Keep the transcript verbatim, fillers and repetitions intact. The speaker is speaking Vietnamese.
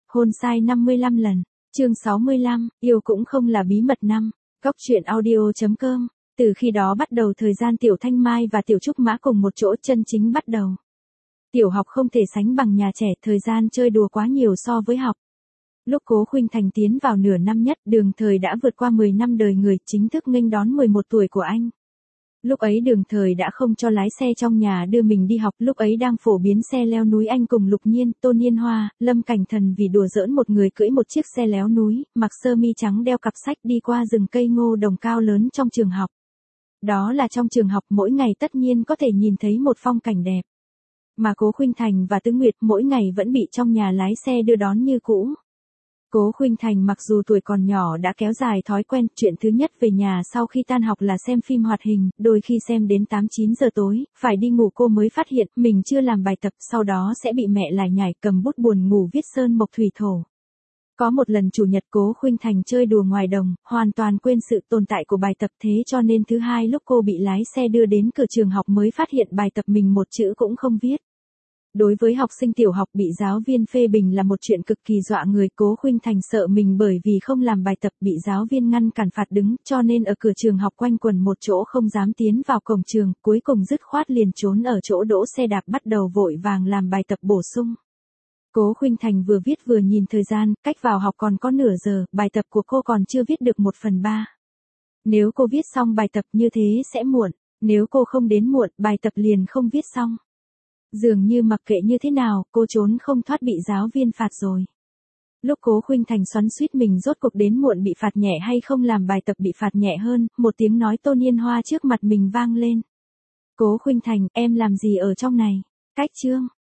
Hôn sai năm mươi lăm lần. Chương sáu mươi lăm, yêu cũng không là bí mật năm. Góc truyện audio chấm com. Từ khi đó bắt đầu thời gian Tiểu Thanh Mai và Tiểu Trúc Mã cùng một chỗ chân chính bắt đầu. Tiểu học không thể sánh bằng nhà trẻ, thời gian chơi đùa quá nhiều so với học. Lúc Cố Khuynh Thành tiến vào nửa năm nhất, Đường Thời đã vượt qua mười năm đời người, chính thức nghênh đón mười một tuổi của anh. Lúc ấy Đường Thời đã không cho lái xe trong nhà đưa mình đi học, lúc ấy đang phổ biến xe leo núi, anh cùng Lục Nhiên, Tôn Nhiên Hoa, Lâm Cảnh Thần vì đùa giỡn một người cưỡi một chiếc xe léo núi, mặc sơ mi trắng đeo cặp sách đi qua rừng cây ngô đồng cao lớn trong trường học. Đó là trong trường học, mỗi ngày tất nhiên có thể nhìn thấy một phong cảnh đẹp. Mà Cố Khuynh Thành và Tứ Nguyệt mỗi ngày vẫn bị trong nhà lái xe đưa đón như cũ. Cố Khuynh Thành mặc dù tuổi còn nhỏ đã kéo dài thói quen, chuyện thứ nhất về nhà sau khi tan học là xem phim hoạt hình, đôi khi xem đến tám chín giờ tối, phải đi ngủ cô mới phát hiện mình chưa làm bài tập, sau đó sẽ bị mẹ lải nhải cầm bút buồn ngủ viết sơn mộc thủy thổ. Có một lần chủ nhật Cố Khuynh Thành chơi đùa ngoài đồng, hoàn toàn quên sự tồn tại của bài tập, thế cho nên thứ hai lúc cô bị lái xe đưa đến cửa trường học mới phát hiện bài tập mình một chữ cũng không viết. Đối với học sinh tiểu học bị giáo viên phê bình là một chuyện cực kỳ dọa người, Cố Khuynh Thành sợ mình bởi vì không làm bài tập bị giáo viên ngăn cản phạt đứng, cho nên ở cửa trường học quanh quẩn một chỗ không dám tiến vào cổng trường, cuối cùng dứt khoát liền trốn ở chỗ đỗ xe đạp bắt đầu vội vàng làm bài tập bổ sung. Cố Khuynh Thành vừa viết vừa nhìn thời gian, cách vào học còn có nửa giờ, bài tập của cô còn chưa viết được một phần ba. Nếu cô viết xong bài tập như thế sẽ muộn, nếu cô không đến muộn, bài tập liền không viết xong. Dường như mặc kệ như thế nào, cô trốn không thoát bị giáo viên phạt rồi. Lúc Cố Khuynh Thành xoắn xuýt mình rốt cuộc đến muộn bị phạt nhẹ hay không làm bài tập bị phạt nhẹ hơn, một tiếng nói Tôn Nhiên Hoa trước mặt mình vang lên. Cố Khuynh Thành, em làm gì ở trong này? Cách chương.